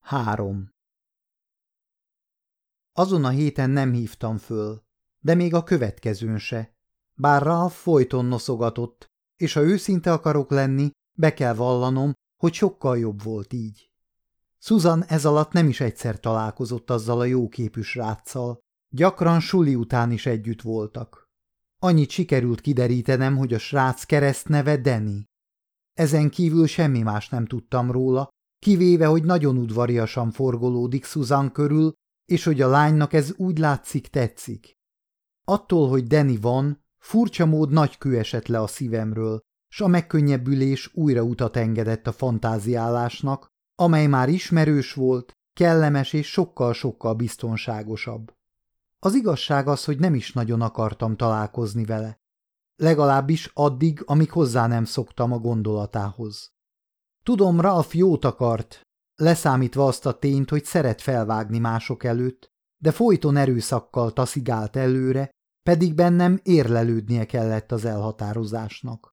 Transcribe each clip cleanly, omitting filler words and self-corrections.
3. Azon a héten nem hívtam föl, de még a következőn se. Bár Ralph folyton noszogatott, és ha őszinte akarok lenni, be kell vallanom, hogy sokkal jobb volt így. Susan ez alatt nem is egyszer találkozott azzal a jóképű sráccal, gyakran suli után is együtt voltak. Annyit sikerült kiderítenem, hogy a srác keresztneve Danny. Ezen kívül semmi más nem tudtam róla, kivéve, hogy nagyon udvariasan forgolódik Susan körül, és hogy a lánynak ez úgy látszik tetszik. Attól, hogy Danny van, furcsa mód nagy kő esett le a szívemről, s a megkönnyebbülés újra utat engedett a fantáziálásnak, amely már ismerős volt, kellemes és sokkal-sokkal biztonságosabb. Az igazság az, hogy nem is nagyon akartam találkozni vele. Legalábbis addig, amíg hozzá nem szoktam a gondolatához. Tudom, Ralph jót akart, leszámítva azt a tényt, hogy szeret felvágni mások előtt, de folyton erőszakkal taszigált előre, pedig bennem érlelődnie kellett az elhatározásnak.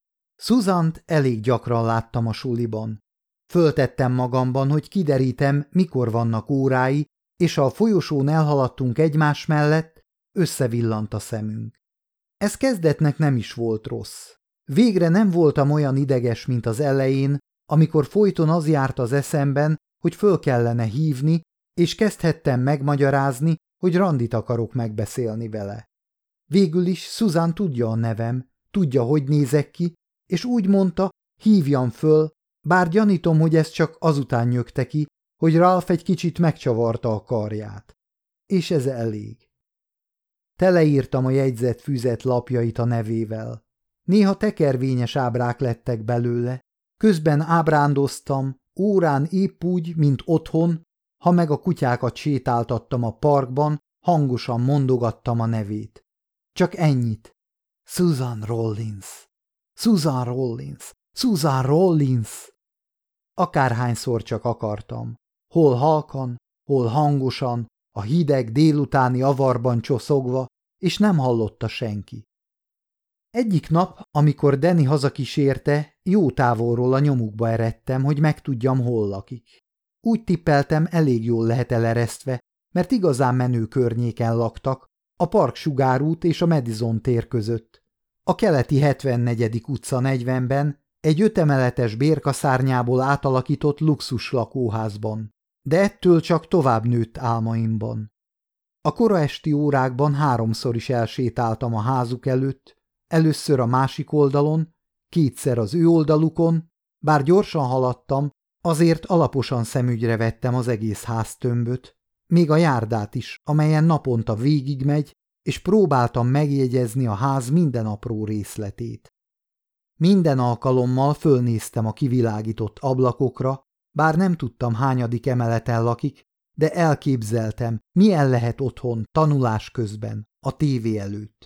Susant elég gyakran láttam a suliban. Föltettem magamban, hogy kiderítem, mikor vannak órái, és ha a folyosón elhaladtunk egymás mellett, összevillant a szemünk. Ez kezdetnek nem is volt rossz. Végre nem voltam olyan ideges, mint az elején, amikor folyton az járt az eszemben, hogy föl kellene hívni, és kezdhettem megmagyarázni, hogy randit akarok megbeszélni vele. Végül is Susan tudja a nevem, tudja, hogy nézek ki, és úgy mondta, hívjam föl, bár gyanítom, hogy ez csak azután nyögte ki, hogy Ralph egy kicsit megcsavarta a karját. És ez elég. Teleírtam a jegyzett füzet lapjait a nevével. Néha tekervényes ábrák lettek belőle, közben ábrándoztam, órán épp úgy, mint otthon, ha meg a kutyákat sétáltattam a parkban, hangosan mondogattam a nevét. Csak ennyit. Susan Rollins. Susan Rollins. Susan Rollins. Akárhányszor csak akartam. Hol halkan, hol hangosan, a hideg délutáni avarban csoszogva, és nem hallotta senki. Egyik nap, amikor Danny hazakísérte, jó távolról a nyomukba eredtem, hogy megtudjam, hol lakik. Úgy tippeltem, elég jól lehet eleresztve, mert igazán menő környéken laktak, a Park Sugárút és a Madison tér között. A keleti 74. utca 40-ben egy 5 emeletes bérkaszárnyából átalakított luxus lakóházban, de ettől csak tovább nőtt álmaimban. A kora esti órákban 3-szor is elsétáltam a házuk előtt, először a másik oldalon, 2-szer az ő oldalukon, bár gyorsan haladtam, azért alaposan szemügyre vettem az egész háztömböt, még a járdát is, amelyen naponta végigmegy, és próbáltam megjegyezni a ház minden apró részletét. Minden alkalommal fölnéztem a kivilágított ablakokra, bár nem tudtam, hányadik emeleten lakik, de elképzeltem, milyen lehet otthon tanulás közben, a tévé előtt.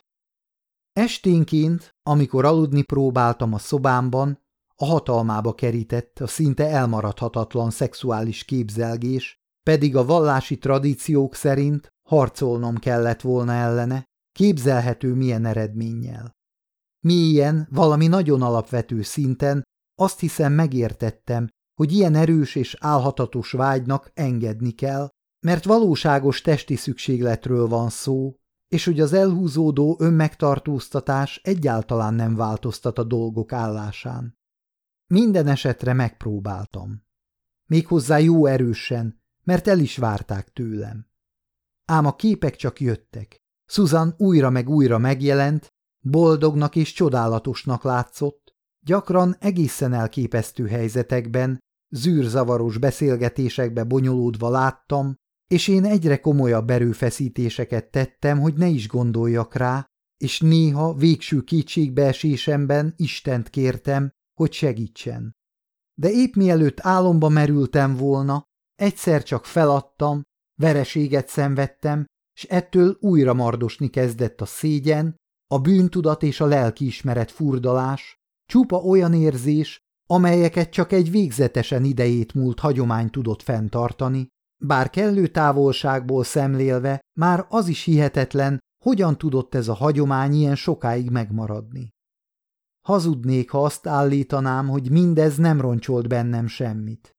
Esténként, amikor aludni próbáltam a szobámban, a hatalmába kerített a szinte elmaradhatatlan szexuális képzelgés, pedig a vallási tradíciók szerint harcolnom kellett volna ellene, képzelhető milyen eredménnyel. Mélyen, valami nagyon alapvető szinten azt hiszem megértettem, hogy ilyen erős és álhatatos vágynak engedni kell, mert valóságos testi szükségletről van szó, és hogy az elhúzódó önmegtartóztatás egyáltalán nem változtat a dolgok állásán. Minden esetre megpróbáltam. Méghozzá jó erősen, mert el is várták tőlem. Ám a képek csak jöttek. Susan újra meg újra megjelent, boldognak és csodálatosnak látszott, gyakran egészen elképesztő helyzetekben, zűrzavaros beszélgetésekbe bonyolódva láttam, és én egyre komolyabb erőfeszítéseket tettem, hogy ne is gondoljak rá, és néha végső kétségbeesésemben Istent kértem, hogy segítsen. De épp mielőtt álomba merültem volna, egyszer csak feladtam, vereséget szenvedtem, s ettől újra mardosni kezdett a szégyen, a bűntudat és a lelkiismeret furdalás, csupa olyan érzés, amelyeket csak egy végzetesen idejét múlt hagyomány tudott fenntartani, bár kellő távolságból szemlélve már az is hihetetlen, hogyan tudott ez a hagyomány ilyen sokáig megmaradni. Hazudnék, ha azt állítanám, hogy mindez nem roncsolt bennem semmit.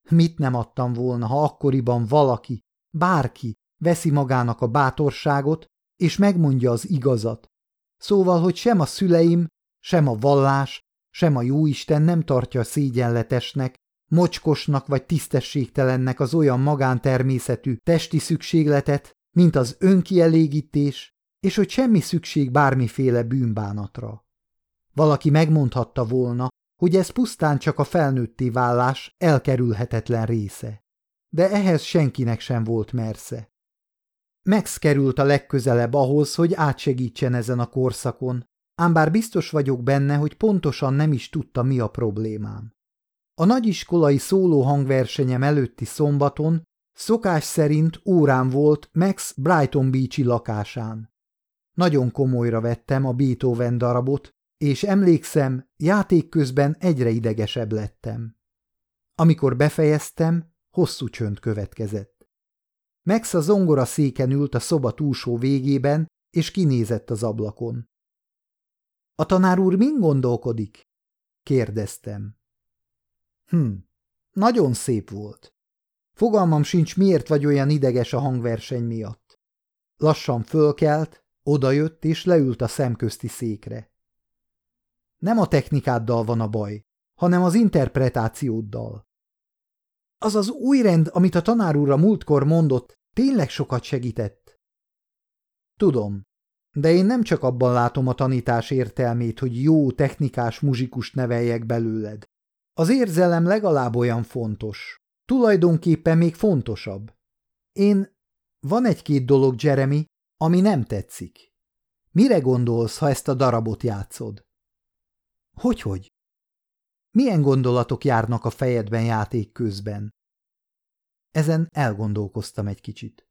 Mit nem adtam volna, ha akkoriban valaki, bárki veszi magának a bátorságot, és megmondja az igazat. Szóval, hogy sem a szüleim, sem a vallás, sem a jóisten nem tartja szégyenletesnek, mocskosnak vagy tisztességtelennek az olyan magántermészetű testi szükségletet, mint az önkielégítés, és hogy semmi szükség bármiféle bűnbánatra. Valaki megmondhatta volna, hogy ez pusztán csak a felnőtté válás elkerülhetetlen része. De ehhez senkinek sem volt mersze. Max került a legközelebb ahhoz, hogy átsegítsen ezen a korszakon, ám bár biztos vagyok benne, hogy pontosan nem is tudta, mi a problémám. A nagyiskolai szólóhangversenyem előtti szombaton szokás szerint órám volt Max Brighton Beach-i lakásán. Nagyon komolyra vettem a Beethoven darabot, és emlékszem, játék közben egyre idegesebb lettem. Amikor befejeztem, hosszú csönd következett. Max a zongora széken ült a szoba túlsó végében, és kinézett az ablakon. A tanár úr min gondolkodik? Kérdeztem. Nagyon szép volt. Fogalmam sincs, miért vagy olyan ideges a hangverseny miatt. Lassan fölkelt, odajött és leült a szemközti székre. Nem a technikáddal van a baj, hanem az interpretációddal. Az az új rend, amit a tanár úr a múltkor mondott, tényleg sokat segített. Tudom, de én nem csak abban látom a tanítás értelmét, hogy jó technikás muzsikust neveljek belőled. Az érzelem legalább olyan fontos. Tulajdonképpen még fontosabb. Van egy-két dolog, Jeremy, ami nem tetszik. Mire gondolsz, ha ezt a darabot játszod? Hogyhogy? Milyen gondolatok járnak a fejedben játék közben? Ezen elgondolkoztam egy kicsit.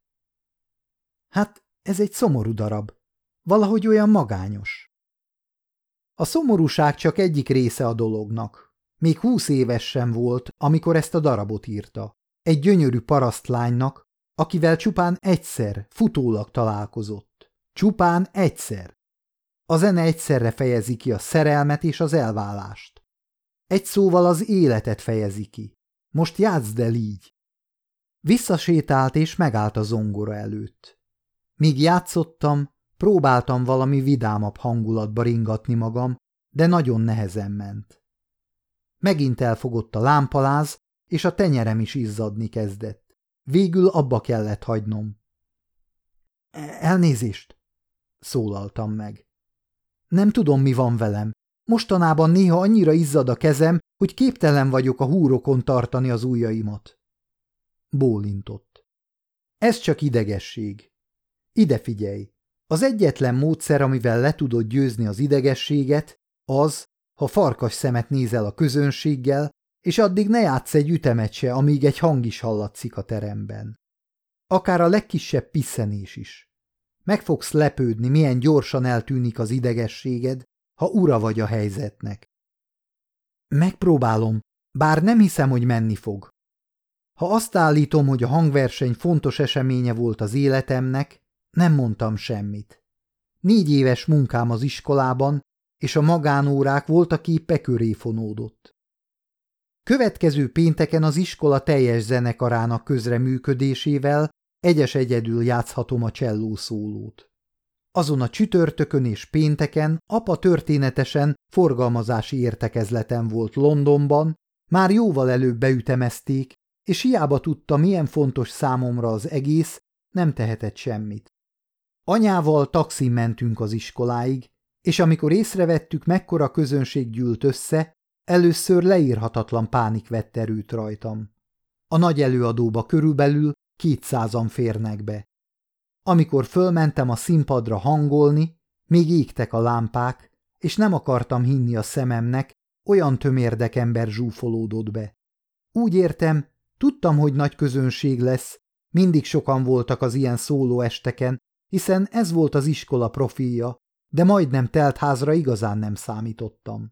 Hát, ez egy szomorú darab. Valahogy olyan magányos. A szomorúság csak egyik része a dolognak. Még 20 éves sem volt, amikor ezt a darabot írta. Egy gyönyörű parasztlánynak, akivel csupán egyszer futólag találkozott. Csupán egyszer. A zene egyszerre fejezi ki a szerelmet és az elválást. Egy szóval az életet fejezi ki. Most játszd el így. Visszasétált és megállt a zongora előtt. Míg játszottam, próbáltam valami vidámabb hangulatba ringatni magam, de nagyon nehezen ment. Megint elfogott a lámpaláz, és a tenyerem is izzadni kezdett. Végül abba kellett hagynom. Elnézést, szólaltam meg. Nem tudom, mi van velem. Mostanában néha annyira izzad a kezem, hogy képtelen vagyok a húrokon tartani az ujjaimat. Bólintott. Ez csak idegesség. Ide figyelj! Az egyetlen módszer, amivel le tudod győzni az idegességet, az, ha farkas szemet nézel a közönséggel, és addig ne játsz egy ütemet se, amíg egy hang is hallatszik a teremben. Akár a legkisebb pisszenés is. Meg fogsz lepődni, milyen gyorsan eltűnik az idegességed, ha ura vagy a helyzetnek. Megpróbálom, bár nem hiszem, hogy menni fog. Ha azt állítom, hogy a hangverseny fontos eseménye volt az életemnek, nem mondtam semmit. 4 éves munkám az iskolában, és a magánórák voltaképp köré fonódott. Következő pénteken az iskola teljes zenekarának közreműködésével egyedül játszhatom a csellószólót. Azon a csütörtökön és pénteken apa történetesen forgalmazási értekezleten volt Londonban, már jóval előbb beütemezték, és hiába tudta, milyen fontos számomra az egész, nem tehetett semmit. Anyával taxin mentünk az iskoláig, és amikor észrevettük, mekkora közönség gyűlt össze, először leírhatatlan pánik vett erőt rajtam. A nagy előadóba körülbelül 200-an férnek be. Amikor fölmentem a színpadra hangolni, még égtek a lámpák, és nem akartam hinni a szememnek, olyan tömérdek ember zsúfolódott be. Úgy értem, tudtam, hogy nagy közönség lesz, mindig sokan voltak az ilyen szólóesteken, hiszen ez volt az iskola profilja, de majdnem telt házra igazán nem számítottam.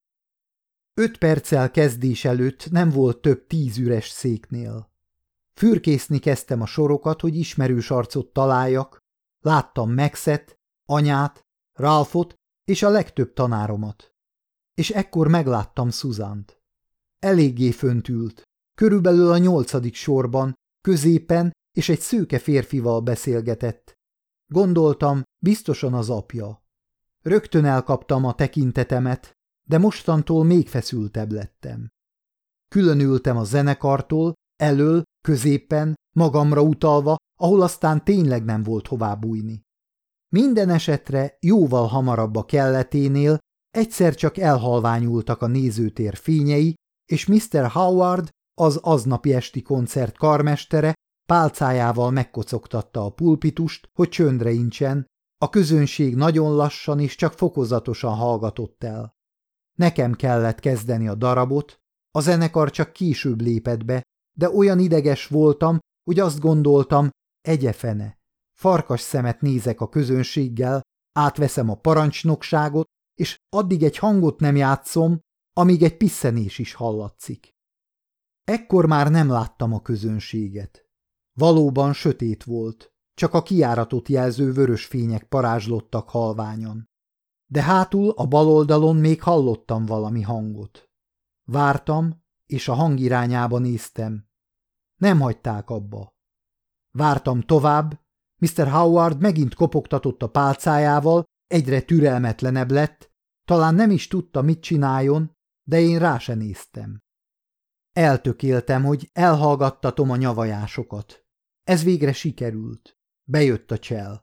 5 perccel kezdés előtt nem volt több 10 üres széknél. Fürkészni kezdtem a sorokat, hogy ismerős arcot találjak, láttam Maxet, anyát, Ralphot és a legtöbb tanáromat. És ekkor megláttam Susant. Eléggé fönt ült, körülbelül a 8. sorban, középen, és egy szőke férfival beszélgetett. Gondoltam, biztosan az apja. Rögtön elkaptam a tekintetemet, de mostantól még feszültebb lettem. Különültem a zenekartól, elől, középen, magamra utalva, ahol aztán tényleg nem volt hová bújni. Minden esetre jóval hamarabb a kelleténél egyszer csak elhalványultak a nézőtér fényei, és Mr. Howard, az aznapi esti koncert karmestere pálcájával megkocogtatta a pulpitust, hogy csöndre incsen, a közönség nagyon lassan és csak fokozatosan hallgatott el. Nekem kellett kezdeni a darabot, a zenekar csak később lépett be, de olyan ideges voltam, hogy azt gondoltam, egyefene. Farkas szemet nézek a közönséggel, átveszem a parancsnokságot, és addig egy hangot nem játszom, amíg egy pisszenés is hallatszik. Ekkor már nem láttam a közönséget. Valóban sötét volt, csak a kijáratot jelző vörös fények parázslottak halványan. De hátul a bal oldalon még hallottam valami hangot. Vártam, és a hang irányába néztem. Nem hagyták abba. Vártam tovább, Mr. Howard megint kopogtatott a pálcájával, egyre türelmetlenebb lett, talán nem is tudta, mit csináljon, de én rá se néztem. Eltökéltem, hogy elhallgattatom a nyavajásokat. Ez végre sikerült. Bejött a csel.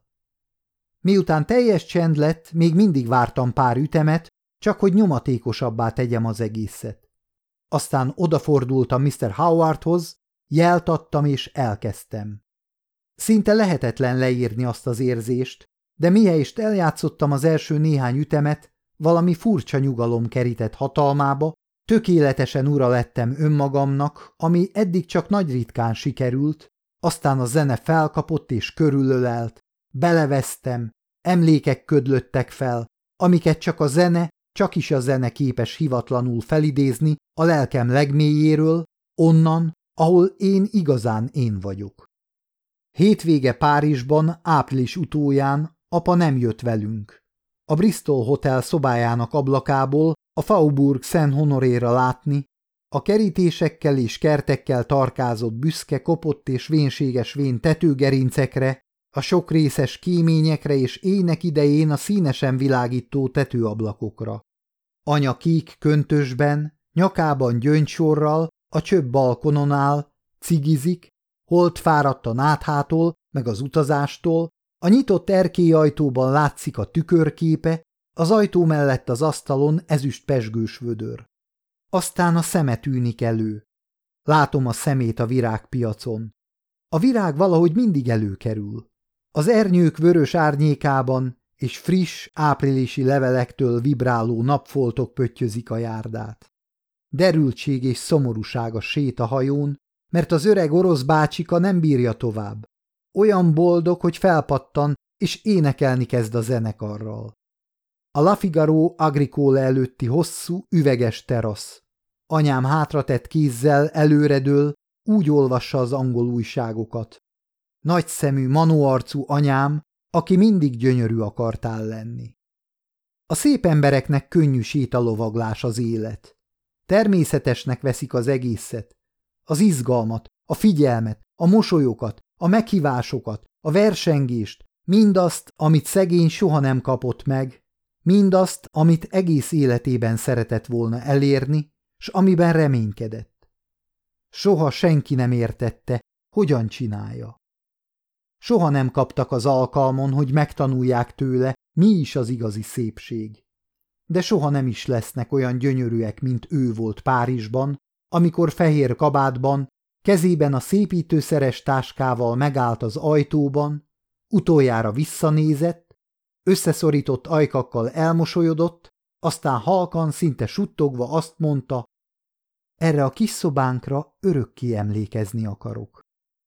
Miután teljes csend lett, még mindig vártam pár ütemet, csak hogy nyomatékosabbá tegyem az egészet. Aztán odafordultam Mr. Howardhoz, jelt adtam és elkezdtem. Szinte lehetetlen leírni azt az érzést, de mihelyest eljátszottam az első néhány ütemet, valami furcsa nyugalom kerített hatalmába, tökéletesen ura lettem önmagamnak, ami eddig csak nagy ritkán sikerült, aztán a zene felkapott és körülölelt, belevesztem, emlékek ködlöttek fel, amiket csak a zene, csak is a zene képes hivatlanul felidézni a lelkem legmélyéről, onnan, ahol én igazán én vagyok. Hétvége Párizsban, április utóján apa nem jött velünk. A Bristol Hotel szobájának ablakából a Faubourg Saint-Honoréra látni, a kerítésekkel és kertekkel tarkázott büszke, kopott és vénséges vén tetőgerincekre, a sok részes kéményekre és éjnek idején a színesen világító tetőablakokra. Anya kék köntösben, nyakában gyöngysorral, a csöbb balkonon áll, cigizik, holt fáradt a náthától, meg az utazástól, a nyitott erkélyajtóban látszik a tükörképe, az ajtó mellett az asztalon ezüst pezsgős vödör. Aztán a szeme tűnik elő. Látom a szemét a virágpiacon. A virág valahogy mindig előkerül. Az ernyők vörös árnyékában és friss, áprilisi levelektől vibráló napfoltok pöttyözik a járdát. Derültség és szomorúság a sét a hajón, mert az öreg orosz bácsika nem bírja tovább. Olyan boldog, hogy felpattan, és énekelni kezd a zenekarral. A La Figaro Agricole előtti hosszú, üveges terasz. Anyám hátratett kézzel előredől, úgy olvassa az angol újságokat. Nagyszemű, manóarcú anyám, aki mindig gyönyörű akartál lenni. A szép embereknek könnyű sétalovaglás az élet. Természetesnek veszik az egészet. Az izgalmat, a figyelmet, a mosolyokat, a meghívásokat, a versengést, mindazt, amit szegény soha nem kapott meg, mindazt, amit egész életében szeretett volna elérni, s amiben reménykedett. Soha senki nem értette, hogyan csinálja. Soha nem kaptak az alkalmon, hogy megtanulják tőle, mi is az igazi szépség. De soha nem is lesznek olyan gyönyörűek, mint ő volt Párizsban, amikor fehér kabátban, kezében a szépítőszeres táskával megállt az ajtóban, utoljára visszanézett, összeszorított ajkakkal elmosolyodott, aztán halkan, szinte suttogva azt mondta, erre a kis szobánkra örökké emlékezni akarok.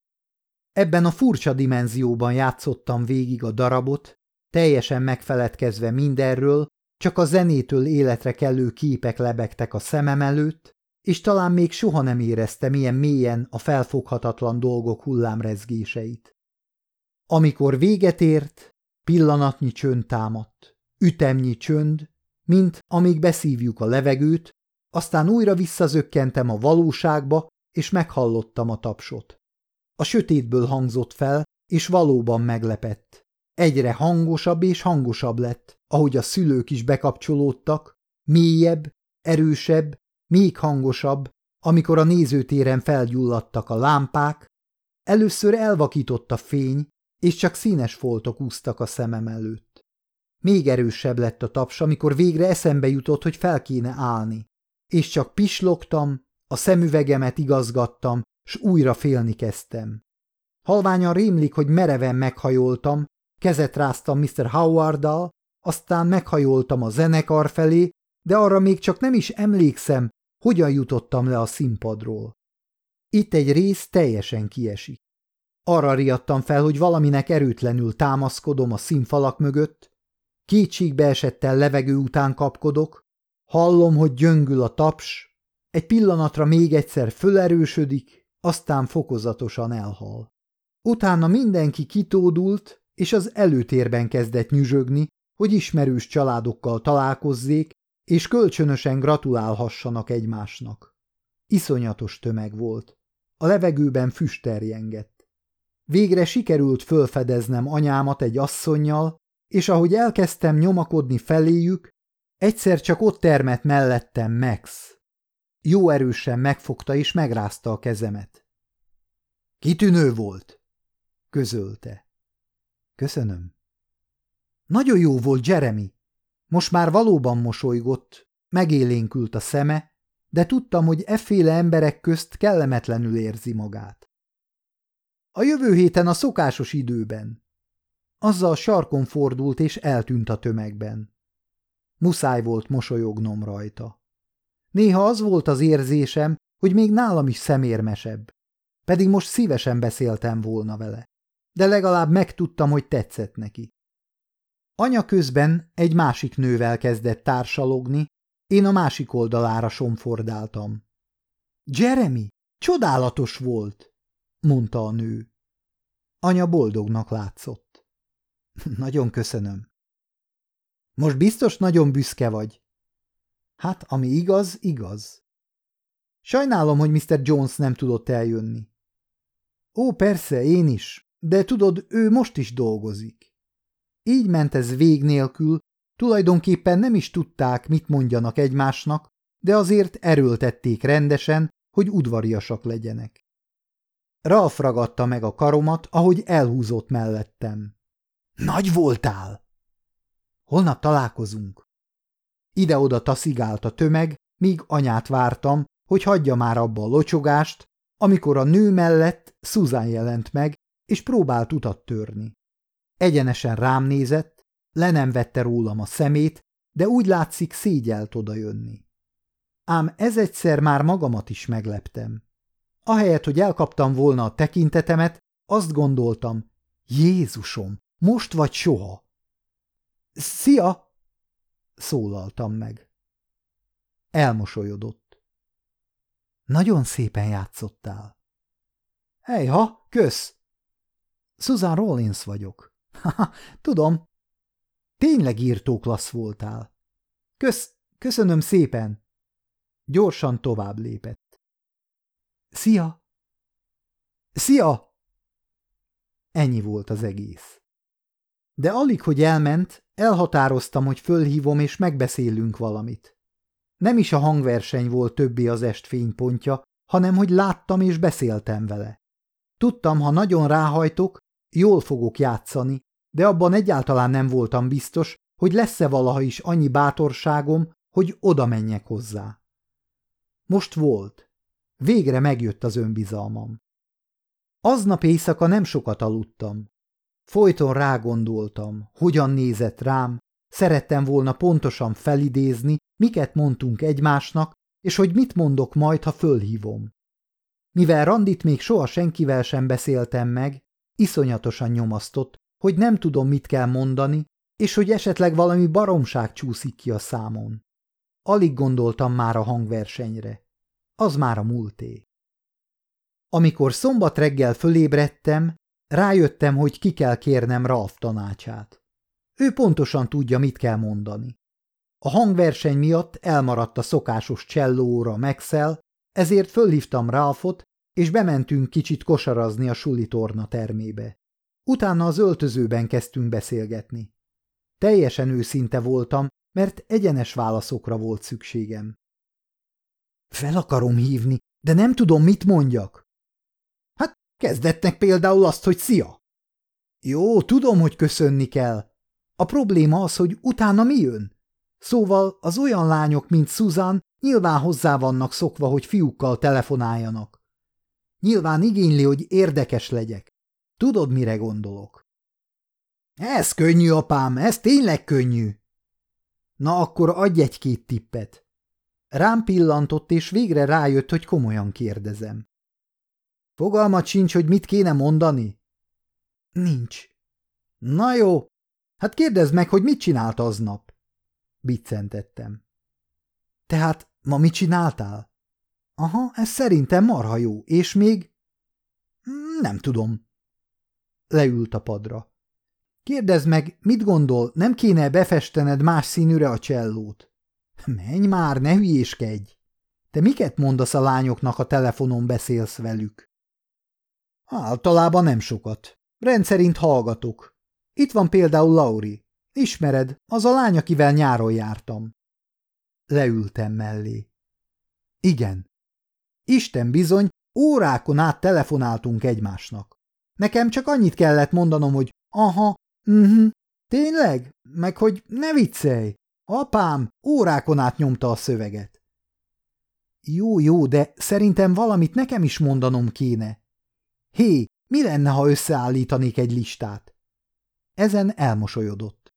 Ebben a furcsa dimenzióban játszottam végig a darabot, teljesen megfeledkezve mindenről, csak a zenétől életre kelő képek lebegtek a szemem előtt, és talán még soha nem éreztem ilyen mélyen a felfoghatatlan dolgok hullámrezgéseit. Amikor véget ért, pillanatnyi csönd támadt, ütemnyi csönd, mint amíg beszívjuk a levegőt, aztán újra visszazökkentem a valóságba, és meghallottam a tapsot. A sötétből hangzott fel, és valóban meglepett. Egyre hangosabb és hangosabb lett, ahogy a szülők is bekapcsolódtak, mélyebb, erősebb, még hangosabb, amikor a nézőtéren felgyulladtak a lámpák. Először elvakított a fény, és csak színes foltok úsztak a szemem előtt. Még erősebb lett a taps, amikor végre eszembe jutott, hogy fel kéne állni. És csak pislogtam, a szemüvegemet igazgattam, s újra félni kezdtem. Halványan rémlik, hogy mereven meghajoltam, kezet ráztam Mr. Howarddal, aztán meghajoltam a zenekar felé, de arra még csak nem is emlékszem, hogyan jutottam le a színpadról. Itt egy rész teljesen kiesik. Arra riadtam fel, hogy valaminek erőtlenül támaszkodom a színfalak mögött, kétségbe esettel levegő után kapkodok, hallom, hogy gyöngül a taps, egy pillanatra még egyszer fölerősödik, aztán fokozatosan elhal. Utána mindenki kitódult, és az előtérben kezdett nyüzsögni, hogy ismerős családokkal találkozzék, és kölcsönösen gratulálhassanak egymásnak. Iszonyatos tömeg volt. A levegőben füst terjengett. Végre sikerült fölfedeznem anyámat egy asszonnyal, és ahogy elkezdtem nyomakodni feléjük, egyszer csak ott termett mellettem Max. Jó erősen megfogta és megrázta a kezemet. Kitűnő volt, közölte. Köszönöm. Nagyon jó volt, Jeremy. Most már valóban mosolygott, megélénkült a szeme, de tudtam, hogy efféle emberek közt kellemetlenül érzi magát. A jövő héten a szokásos időben. Azzal sarkon fordult és eltűnt a tömegben. Muszáj volt mosolyognom rajta. Néha az volt az érzésem, hogy még nálam is szemérmesebb, pedig most szívesen beszéltem volna vele, de legalább megtudtam, hogy tetszett neki. Anya közben egy másik nővel kezdett társalogni, én a másik oldalára somfordáltam. Jeremy, csodálatos volt, mondta a nő. Anya boldognak látszott. Nagyon köszönöm. Most biztos nagyon büszke vagy. Hát, ami igaz, igaz. Sajnálom, hogy Mr. Jones nem tudott eljönni. Ó, persze, én is, de tudod, ő most is dolgozik. Így ment ez vég nélkül, tulajdonképpen nem is tudták, mit mondjanak egymásnak, de azért erőltették rendesen, hogy udvariasak legyenek. Ralph ragadta meg a karomat, ahogy elhúzott mellettem. Nagy voltál! Holnap találkozunk. Ide-oda taszigált a tömeg, míg anyát vártam, hogy hagyja már abba a locsogást, amikor a nő mellett Susan jelent meg, és próbált utat törni. Egyenesen rám nézett, le nem vette rólam a szemét, de úgy látszik szégyelt odajönni. Ám ez egyszer már magamat is megleptem. Ahelyett, hogy elkaptam volna a tekintetemet, azt gondoltam, Jézusom, most vagy soha. Szia! Szólaltam meg. Elmosolyodott. Nagyon szépen játszottál. Hejha, kösz! Susan Rollins vagyok. Haha, tudom. Tényleg írtó klassz voltál. Köszönöm szépen. Gyorsan tovább lépett. Szia! Szia! Ennyi volt az egész. De alig, hogy elment, elhatároztam, hogy fölhívom és megbeszélünk valamit. Nem is a hangverseny volt többé az est fénypontja, hanem hogy láttam és beszéltem vele. Tudtam, ha nagyon ráhajtok, jól fogok játszani, de abban egyáltalán nem voltam biztos, hogy lesz-e valaha is annyi bátorságom, hogy oda menjek hozzá. Most volt. Végre megjött az önbizalmam. Aznap éjszaka nem sokat aludtam. Folyton rágondoltam, hogyan nézett rám, szerettem volna pontosan felidézni, miket mondtunk egymásnak, és hogy mit mondok majd, ha fölhívom. Mivel Randit még soha senkivel sem beszéltem meg, iszonyatosan nyomasztott, hogy nem tudom, mit kell mondani, és hogy esetleg valami baromság csúszik ki a számon. Alig gondoltam már a hangversenyre. Az már a múlté. Amikor szombat reggel fölébredtem, rájöttem, hogy ki kell kérnem Ralph tanácsát. Ő pontosan tudja, mit kell mondani. A hangverseny miatt elmaradt a szokásos csellóóra Maxell, Ezért fölhívtam Ralphot, és bementünk kicsit kosarazni a suli torna termébe. Utána az öltözőben kezdtünk beszélgetni. Teljesen őszinte voltam, mert egyenes válaszokra volt szükségem. Fel akarom hívni, de nem tudom, mit mondjak. Hát kezdetnek például azt, hogy szia. Jó, tudom, hogy köszönni kell. A probléma az, hogy utána mi jön? Szóval az olyan lányok, mint Susan, nyilván hozzá vannak szokva, hogy fiúkkal telefonáljanak. Nyilván igényli, hogy érdekes legyek. Tudod, mire gondolok? Ez könnyű, apám, ez tényleg könnyű. Na akkor adj egy-két tippet. Rám pillantott, és végre rájött, hogy komolyan kérdezem. Fogalmat sincs, hogy mit kéne mondani? Nincs. Na jó, hát kérdezd meg, hogy mit csinált aznap. Biccentettem. Tehát ma mit csináltál? Aha, ez szerintem marha jó, és még... Nem tudom. Leült a padra. Kérdezd meg, mit gondol, nem kéne befestened más színűre a csellót? Menj már, ne hülyéskedj! Te miket mondasz a lányoknak, ha telefonon beszélsz velük? Általában nem sokat. Rendszerint hallgatok. Itt van például Lauri. Ismered, az a lány, akivel nyáron jártam. Leültem mellé. Igen. Isten bizony, órákon át telefonáltunk egymásnak. Nekem csak annyit kellett mondanom, hogy aha, tényleg? Meg hogy ne viccelj. Apám órákon át nyomta a szöveget. Jó, de szerintem valamit nekem is mondanom kéne. Hé, mi lenne, ha összeállítanék egy listát? Ezen elmosolyodott.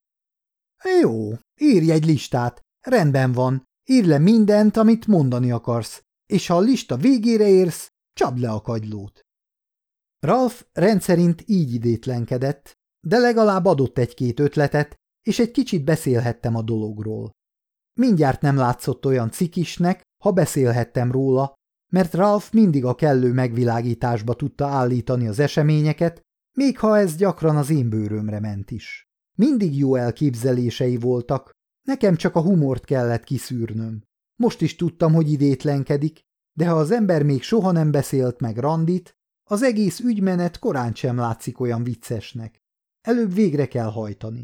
Jó, írj egy listát, rendben van, írj le mindent, amit mondani akarsz, és ha a lista végére érsz, csapd le a kagylót. Ralph rendszerint így idétlenkedett, de legalább adott egy-két ötletet, és egy kicsit beszélhettem a dologról. Mindjárt nem látszott olyan cikisnek, ha beszélhettem róla, mert Ralph mindig a kellő megvilágításba tudta állítani az eseményeket, még ha ez gyakran az én bőrömre ment is. Mindig jó elképzelései voltak, nekem csak a humort kellett kiszűrnöm. Most is tudtam, hogy idétlenkedik, de ha az ember még soha nem beszélt meg Randit, az egész ügymenet korán sem látszik olyan viccesnek. Előbb végre kell hajtani.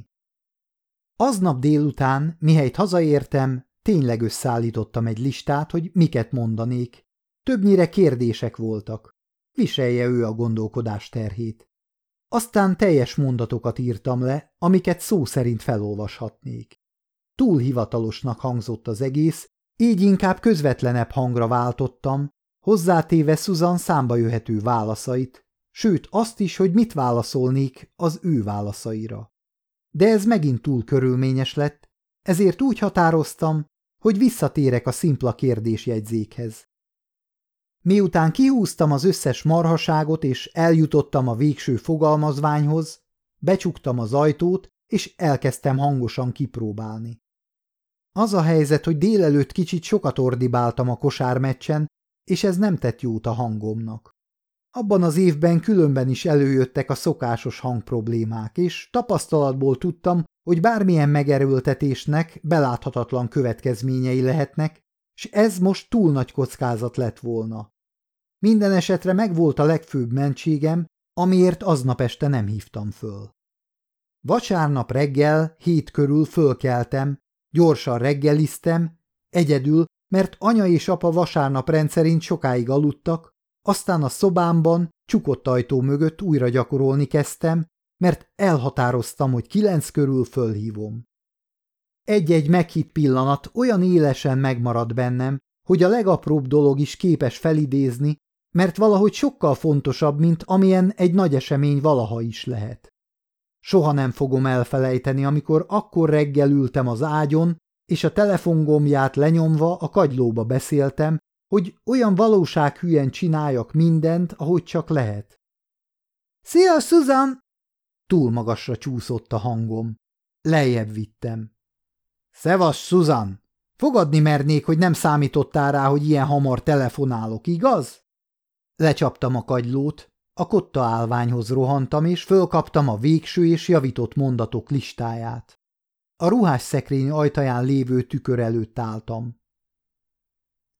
Aznap délután, mihelyt hazaértem, tényleg összeállítottam egy listát, hogy miket mondanék. Többnyire kérdések voltak. Viselje ő a gondolkodás terhét. Aztán teljes mondatokat írtam le, amiket szó szerint felolvashatnék. Túl hivatalosnak hangzott az egész, így inkább közvetlenebb hangra váltottam, hozzátéve Susan számba jöhető válaszait, sőt azt is, hogy mit válaszolnék az ő válaszaira. De ez megint túl körülményes lett, ezért úgy határoztam, hogy visszatérek a szimpla kérdésjegyzékhez. Miután kihúztam az összes marhaságot és eljutottam a végső fogalmazványhoz, becsuktam az ajtót, és elkezdtem hangosan kipróbálni. Az a helyzet, hogy délelőtt kicsit sokat ordibáltam a kosármeccsen, és ez nem tett jót a hangomnak. Abban az évben különben is előjöttek a szokásos hangproblémák, és tapasztalatból tudtam, hogy bármilyen megerőltetésnek beláthatatlan következményei lehetnek, s ez most túl nagy kockázat lett volna. Minden esetre megvolt a legfőbb mentségem, amiért aznap este nem hívtam föl. Vasárnap reggel 7 körül fölkeltem, gyorsan reggeliztem, egyedül, mert anya és apa vasárnap rendszerint sokáig aludtak, aztán a szobámban, csukott ajtó mögött újra gyakorolni kezdtem, mert elhatároztam, hogy 9 körül fölhívom. Egy-egy meghitt pillanat olyan élesen megmaradt bennem, hogy a legapróbb dolog is képes felidézni, mert valahogy sokkal fontosabb, mint amilyen egy nagy esemény valaha is lehet. Soha nem fogom elfelejteni, amikor akkor reggel ültem az ágyon, és a telefongombját lenyomva a kagylóba beszéltem, hogy olyan valósághűen csináljak mindent, ahogy csak lehet. – Szia, Susan! Túl magasra csúszott a hangom. Lejjebb vittem. – Szevasz, Susan! Fogadni mernék, hogy nem számítottál rá, hogy ilyen hamar telefonálok, igaz? Lecsaptam a kagylót, a kotta állványhoz rohantam, és fölkaptam a végső és javított mondatok listáját. A ruhásszekrény ajtaján lévő tükör előtt álltam.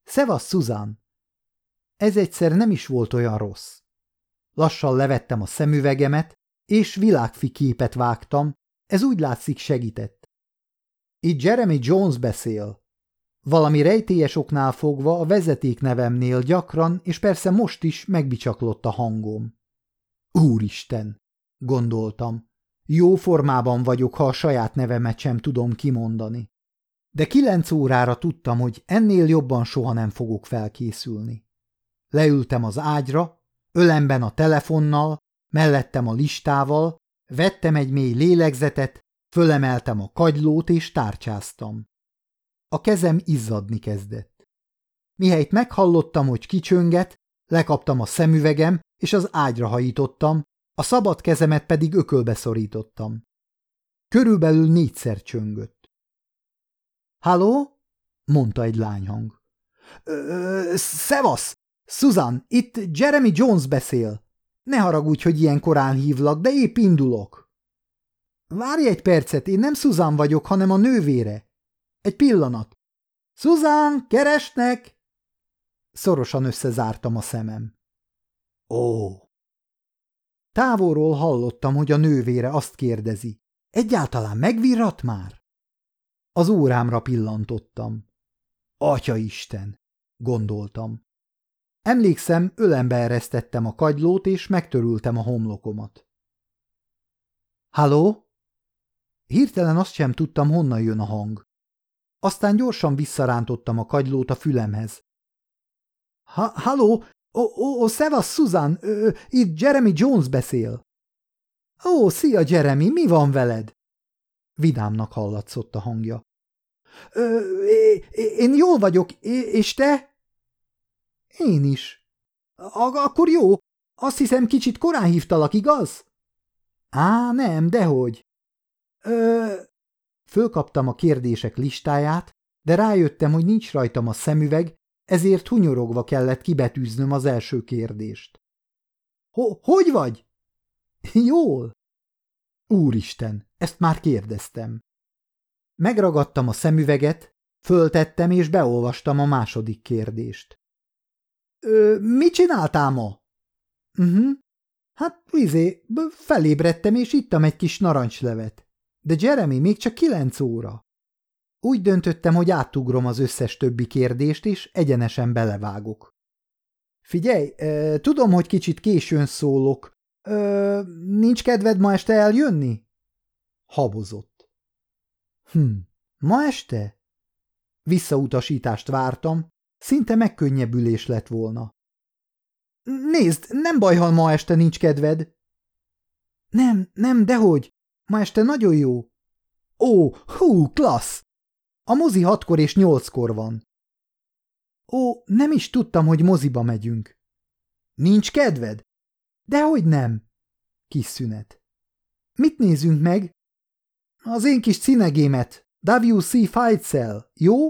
Szevasz, Susan! Ez egyszer nem is volt olyan rossz. Lassan levettem a szemüvegemet, és világfiképet vágtam, ez úgy látszik segített. Itt Jeremy Jones beszél. Valami rejtélyes oknál fogva a vezetéknevemnél gyakran, és persze most is megbicsaklott a hangom. Úristen, gondoltam, jó formában vagyok, ha a saját nevemet sem tudom kimondani. De 9 órára tudtam, hogy ennél jobban soha nem fogok felkészülni. Leültem az ágyra, ölemben a telefonnal, mellettem a listával, vettem egy mély lélegzetet, fölemeltem a kagylót és tárcsáztam. A kezem izzadni kezdett. Mihelyt meghallottam, hogy kicsönget, lekaptam a szemüvegem, és az ágyra hajítottam, a szabad kezemet pedig ökölbe szorítottam. Körülbelül 4-szer csöngött. – Halló? – mondta egy lányhang. – Szevasz! Susan, itt Jeremy Jones beszél. Ne haragudj, hogy ilyen korán hívlak, de épp indulok. Várj egy percet, én nem Susan vagyok, hanem a nővére. Egy pillanat. Susan, keresnek! Szorosan összezártam a szemem. Ó! Távolról hallottam, hogy a nővére azt kérdezi. Egyáltalán megvirrat már? Az órámra pillantottam. Atyaisten, gondoltam. Emlékszem, ölembe eresztettem a kagylót, és megtörültem a homlokomat. Halló? Hirtelen azt sem tudtam, honnan jön a hang. Aztán gyorsan visszarántottam a kagylót a fülemhez. Halló? Szevasz, Susan, itt Jeremy Jones beszél. Ó, szia, Jeremy, mi van veled? Vidámnak hallatszott a hangja. Én jól vagyok, és te? Én is. Akkor jó, azt hiszem kicsit korán hívtalak, igaz? Á, nem, dehogy. Fölkaptam a kérdések listáját, de rájöttem, hogy nincs rajtam a szemüveg, ezért hunyorogva kellett kibetűznöm az első kérdést. Hogy vagy? Jól. Úristen, ezt már kérdeztem. Megragadtam a szemüveget, föltettem és beolvastam a második kérdést. Mit csináltál ma? Hát, felébredtem és ittam egy kis narancslevet. De Jeremy, még csak 9 óra. Úgy döntöttem, hogy átugrom az összes többi kérdést, és egyenesen belevágok. Figyelj, tudom, hogy kicsit későn szólok. Nincs kedved ma este eljönni? Habozott. Ma este? Visszautasítást vártam, szinte megkönnyebbülés lett volna. Nézd, nem baj, ha ma este nincs kedved. Nem, dehogy. Ma este nagyon jó. Ó, klassz! A mozi 6-kor és 8-kor van. Ó, nem is tudtam, hogy moziba megyünk. Nincs kedved? Dehogy nem. Kis szünet. Mit nézünk meg? Az én kis cinegémet, W.C. Feitzel, jó?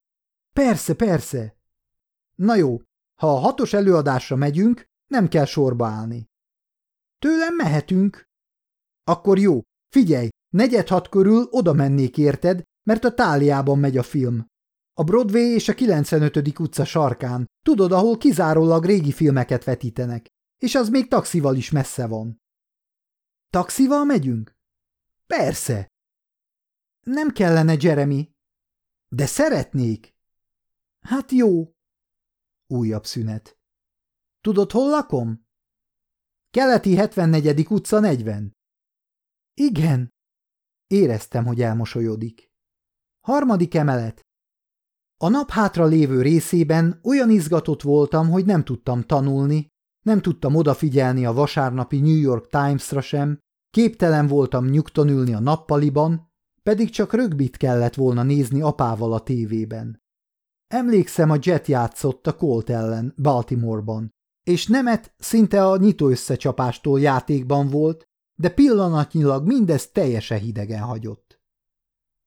Persze. Na jó, ha a 6-os előadásra megyünk, nem kell sorba állni. Tőlem mehetünk. Akkor jó, figyelj, 4:45 körül oda mennék érted, mert a Táliában megy a film. A Broadway és a 95. utca sarkán, tudod, ahol kizárólag régi filmeket vetítenek, és az még taxival is messze van. Taxival megyünk? Persze. Nem kellene, Jeremy. De szeretnék. Hát jó. Újabb szünet. Tudod, hol lakom? Keleti 74. utca 40. Igen. Éreztem, hogy elmosolyodik. 3. emelet. A nap hátra lévő részében olyan izgatott voltam, hogy nem tudtam tanulni, nem tudtam odafigyelni a vasárnapi New York Times-ra sem, képtelen voltam nyugton ülni a nappaliban, pedig csak rögbit kellett volna nézni apával a tévében. Emlékszem, a Jet játszott a Colt ellen Baltimoreban, és Nemet szinte a nyitó összecsapástól játékban volt, de pillanatnyilag mindez teljesen hidegen hagyott.